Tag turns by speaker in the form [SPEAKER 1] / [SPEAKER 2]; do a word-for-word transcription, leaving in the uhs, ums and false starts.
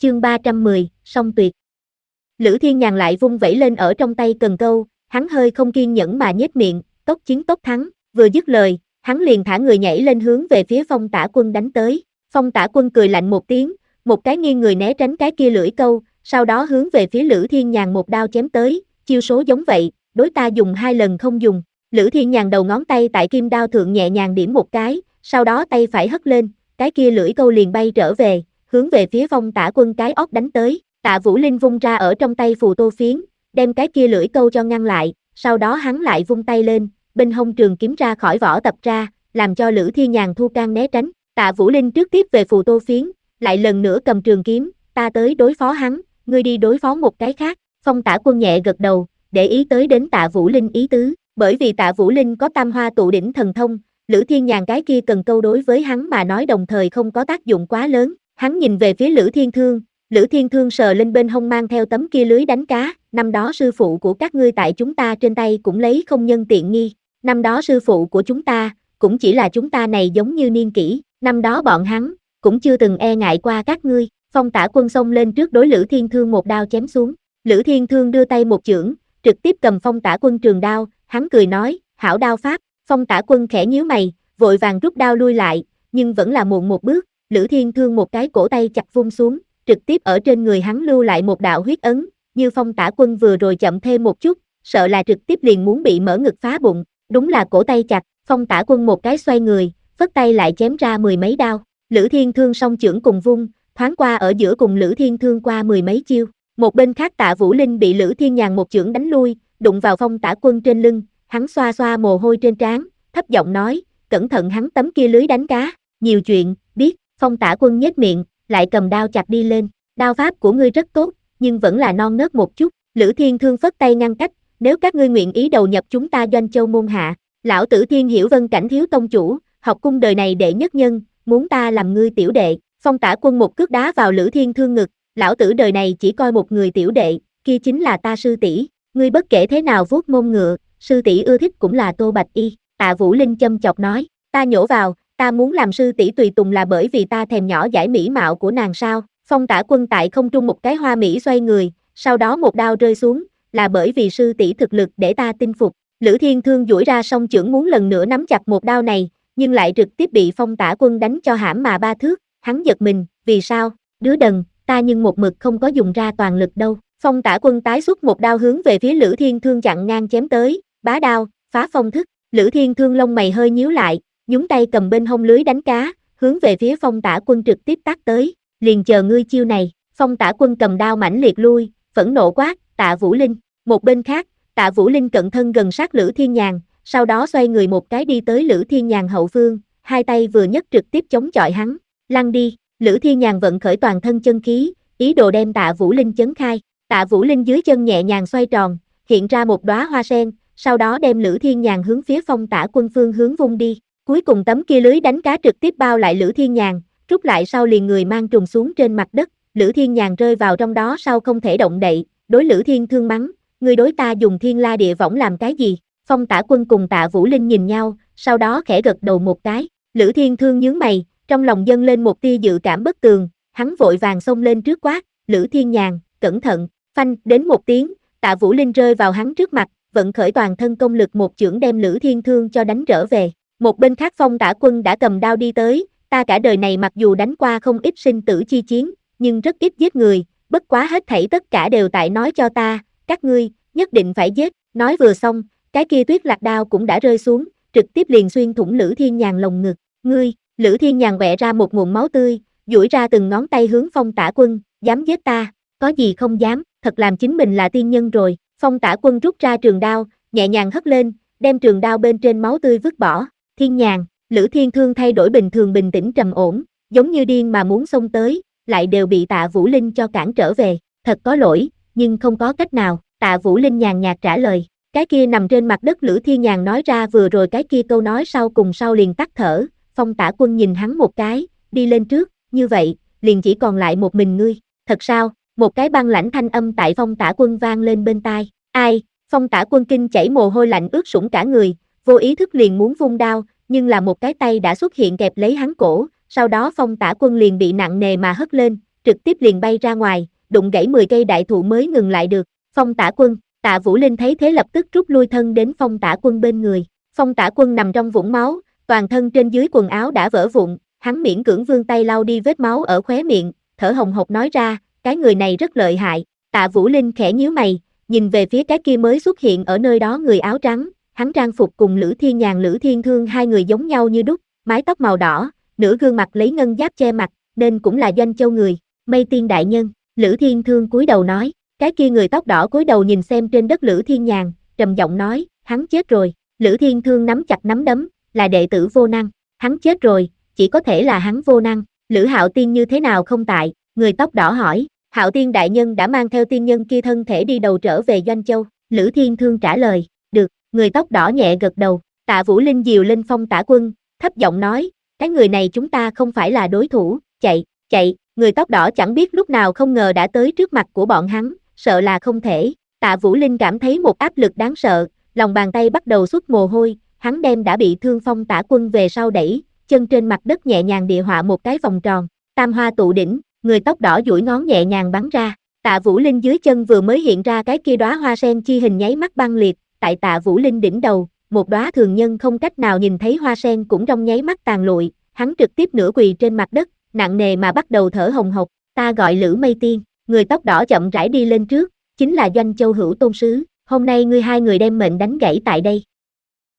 [SPEAKER 1] chương ba trăm mười, song tuyệt. Lữ Thiên Nhàn lại vung vẩy lên ở trong tay cần câu, hắn hơi không kiên nhẫn mà nhếch miệng, tốc chiến tốc thắng, vừa dứt lời, hắn liền thả người nhảy lên hướng về phía Phong Tả Quân đánh tới. Phong Tả Quân cười lạnh một tiếng, một cái nghiêng người né tránh cái kia lưỡi câu, sau đó hướng về phía Lữ Thiên Nhàn một đao chém tới, chiêu số giống vậy, đối ta dùng hai lần không dùng. Lữ Thiên Nhàn đầu ngón tay tại kim đao thượng nhẹ nhàng điểm một cái, sau đó tay phải hất lên, cái kia lưỡi câu liền bay trở về, hướng về phía Phong Tả Quân cái óc đánh tới. Tạ Vũ Linh vung ra ở trong tay phù tô phiến, đem cái kia lưỡi câu cho ngăn lại, sau đó hắn lại vung tay lên, bên hông trường kiếm ra khỏi vỏ tập ra, làm cho Lữ Thiên Nhàn thu can né tránh. Tạ Vũ Linh trước tiếp về phù tô phiến, lại lần nữa cầm trường kiếm, ta tới đối phó hắn, ngươi đi đối phó một cái khác. Phong Tả Quân nhẹ gật đầu, để ý tới đến Tạ Vũ Linh ý tứ, bởi vì Tạ Vũ Linh có tam hoa tụ đỉnh thần thông, Lữ Thiên Nhàn cái kia cần câu đối với hắn mà nói đồng thời không có tác dụng quá lớn. Hắn nhìn về phía Lữ Thiên Thương, Lữ Thiên Thương sờ lên bên hông mang theo tấm kia lưới đánh cá, năm đó sư phụ của các ngươi tại chúng ta trên tay cũng lấy không nhân tiện nghi, năm đó sư phụ của chúng ta, cũng chỉ là chúng ta này giống như niên kỷ, năm đó bọn hắn, cũng chưa từng e ngại qua các ngươi. Phong Tả Quân xông lên trước đối Lữ Thiên Thương một đao chém xuống, Lữ Thiên Thương đưa tay một chưởng, trực tiếp cầm Phong Tả Quân trường đao, hắn cười nói, hảo đao pháp. Phong Tả Quân khẽ nhíu mày, vội vàng rút đao lui lại, nhưng vẫn là muộn một bước, Lữ Thiên Thương một cái cổ tay chặt vung xuống, trực tiếp ở trên người hắn lưu lại một đạo huyết ấn, như Phong Tả Quân vừa rồi chậm thêm một chút, sợ là trực tiếp liền muốn bị mở ngực phá bụng, đúng là cổ tay chặt, Phong Tả Quân một cái xoay người, phất tay lại chém ra mười mấy đao, Lữ Thiên Thương song chưởng cùng vung, thoáng qua ở giữa cùng Lữ Thiên Thương qua mười mấy chiêu, một bên khác Tạ Vũ Linh bị Lữ Thiên Nhàn một chưởng đánh lui, đụng vào Phong Tả Quân trên lưng, hắn xoa xoa mồ hôi trên trán, thấp giọng nói, cẩn thận hắn tấm kia lưới đánh cá, nhiều chuyện, biết. Phong Tả Quân nhếch miệng, lại cầm đao chặt đi lên, đao pháp của ngươi rất tốt, nhưng vẫn là non nớt một chút. Lữ Thiên Thương phất tay ngăn cách, nếu các ngươi nguyện ý đầu nhập chúng ta Doanh Châu môn hạ, lão tử Thiên Hiểu Vân Cảnh thiếu tông chủ, học cung đời này đệ nhất nhân, muốn ta làm ngươi tiểu đệ. Phong Tả Quân một cước đá vào Lữ Thiên Thương ngực, lão tử đời này chỉ coi một người tiểu đệ, kia chính là ta sư tỷ, ngươi bất kể thế nào vuốt mông ngựa, sư tỷ ưa thích cũng là Tô Bạch Y. Tạ Vũ Linh châm chọc nói, ta nhổ vào, ta muốn làm sư tỷ tùy tùng là bởi vì ta thèm nhỏ dãi mỹ mạo của nàng sao? Phong Tả Quân tại không trung một cái hoa mỹ xoay người, sau đó một đao rơi xuống, là bởi vì sư tỷ thực lực để ta tin phục. Lữ Thiên Thương duỗi ra song chưởng muốn lần nữa nắm chặt một đao này, nhưng lại trực tiếp bị Phong Tả Quân đánh cho hãm mà ba thước, hắn giật mình, vì sao? Đứa đần, ta nhưng một mực không có dùng ra toàn lực đâu. Phong Tả Quân tái xuất một đao hướng về phía Lữ Thiên Thương chặn ngang chém tới, bá đao, phá phong thức. Lữ Thiên Thương lông mày hơi nhíu lại, nhúng tay cầm bên hông lưới đánh cá, hướng về phía Phong Tả Quân trực tiếp tát tới, liền chờ ngươi chiêu này. Phong Tả Quân cầm đao mãnh liệt lui, phẫn nộ quát, Tạ Vũ Linh. Một bên khác, Tạ Vũ Linh cận thân gần sát Lữ Thiên Nhàn, sau đó xoay người một cái đi tới Lữ Thiên Nhàn hậu phương, hai tay vừa nhấc trực tiếp chống chọi hắn, lăn đi. Lữ Thiên Nhàn vận khởi toàn thân chân khí, ý đồ đem Tạ Vũ Linh chấn khai. Tạ Vũ Linh dưới chân nhẹ nhàng xoay tròn, hiện ra một đóa hoa sen, sau đó đem Lữ Thiên Nhàn hướng phía Phong Tả Quân phương hướng vung đi. Cuối cùng tấm kia lưới đánh cá trực tiếp bao lại Lữ Thiên Nhàn, rút lại sau liền người mang trùng xuống trên mặt đất, Lữ Thiên Nhàn rơi vào trong đó sau không thể động đậy, đối Lữ Thiên Thương mắng, ngươi đối ta dùng thiên la địa võng làm cái gì? Phong Tả Quân cùng Tạ Vũ Linh nhìn nhau, sau đó khẽ gật đầu một cái, Lữ Thiên Thương nhướng mày, trong lòng dâng lên một tia dự cảm bất tường, hắn vội vàng xông lên trước quát, Lữ Thiên Nhàn, cẩn thận, phanh, đến một tiếng, Tạ Vũ Linh rơi vào hắn trước mặt, vận khởi toàn thân công lực một chưởng đem Lữ Thiên Thương cho đánh trở về. Một bên khác Phong Tả Quân đã cầm đao đi tới, ta cả đời này mặc dù đánh qua không ít sinh tử chi chiến, nhưng rất ít giết người, bất quá hết thảy tất cả đều tại nói cho ta, các ngươi, nhất định phải giết. Nói vừa xong, cái kia tuyết lạc đao cũng đã rơi xuống, trực tiếp liền xuyên thủng Lữ Thiên Nhàn lồng ngực, ngươi, Lữ Thiên Nhàn vẽ ra một nguồn máu tươi, duỗi ra từng ngón tay hướng Phong Tả Quân, dám giết ta, có gì không dám, thật làm chính mình là tiên nhân rồi. Phong Tả Quân rút ra trường đao, nhẹ nhàng hất lên, đem trường đao bên trên máu tươi vứt bỏ. Thiên Nhàn, Lữ Thiên Thương thay đổi bình thường bình tĩnh trầm ổn, giống như điên mà muốn xông tới, lại đều bị Tạ Vũ Linh cho cản trở về, thật có lỗi, nhưng không có cách nào. Tạ Vũ Linh nhàn nhạt trả lời, cái kia nằm trên mặt đất Lữ Thiên Nhàn nói ra vừa rồi cái kia câu nói sau cùng sau liền tắt thở. Phong Tả Quân nhìn hắn một cái, đi lên trước, như vậy, liền chỉ còn lại một mình ngươi, thật sao? Một cái băng lãnh thanh âm tại Phong Tả Quân vang lên bên tai, ai? Phong Tả Quân kinh chảy mồ hôi lạnh ướt sũng cả người, vô ý thức liền muốn vung đao, nhưng là một cái tay đã xuất hiện kẹp lấy hắn cổ, sau đó Phong Tả Quân liền bị nặng nề mà hất lên, trực tiếp liền bay ra ngoài, đụng gãy mười cây đại thụ mới ngừng lại được. Phong Tả Quân, Tạ Vũ Linh thấy thế lập tức rút lui thân đến Phong Tả Quân bên người. Phong Tả Quân nằm trong vũng máu, toàn thân trên dưới quần áo đã vỡ vụn, hắn miễn cưỡng vươn tay lau đi vết máu ở khóe miệng, thở hồng hộc nói ra, cái người này rất lợi hại. Tạ Vũ Linh khẽ nhíu mày, nhìn về phía cái kia mới xuất hiện ở nơi đó người áo trắng, hắn trang phục cùng Lữ Thiên Nhàn Lữ Thiên Thương hai người giống nhau như đúc, mái tóc màu đỏ, nửa gương mặt lấy ngân giáp che mặt, nên cũng là Doanh Châu người. Mây Tiên đại nhân, Lữ Thiên Thương cúi đầu nói, cái kia người tóc đỏ cúi đầu nhìn xem trên đất Lữ Thiên Nhàn, trầm giọng nói, hắn chết rồi. Lữ Thiên Thương nắm chặt nắm đấm, là đệ tử vô năng, hắn chết rồi, chỉ có thể là hắn vô năng. Lữ Hạo Tiên như thế nào không tại? Người tóc đỏ hỏi. Hạo Tiên đại nhân đã mang theo tiên nhân kia thân thể đi đầu trở về Doanh Châu. Lữ Thiên Thương trả lời, được. Người tóc đỏ nhẹ gật đầu. Tạ Vũ Linh dìu lên Phong Tả Quân, thấp giọng nói, cái người này chúng ta không phải là đối thủ, chạy, chạy. Người tóc đỏ chẳng biết lúc nào không ngờ đã tới trước mặt của bọn hắn, sợ là không thể. Tạ Vũ Linh cảm thấy một áp lực đáng sợ, lòng bàn tay bắt đầu xuất mồ hôi, hắn đem đã bị thương Phong Tả Quân về sau đẩy, chân trên mặt đất nhẹ nhàng địa họa một cái vòng tròn, tam hoa tụ đỉnh, người tóc đỏ duỗi ngón nhẹ nhàng bắn ra. Tạ Vũ Linh dưới chân vừa mới hiện ra cái kia đóa hoa sen chi hình nháy mắt băng liệt, tại Tạ Vũ Linh đỉnh đầu, một đóa thường nhân không cách nào nhìn thấy hoa sen cũng trong nháy mắt tàn lụi, hắn trực tiếp nửa quỳ trên mặt đất, nặng nề mà bắt đầu thở hồng hộc. Ta gọi Lữ Mây Tiên. Người tóc đỏ chậm rãi đi lên trước, chính là Doanh Châu Hữu Tôn sứ. Hôm nay ngươi hai người đem mệnh đánh gãy tại đây.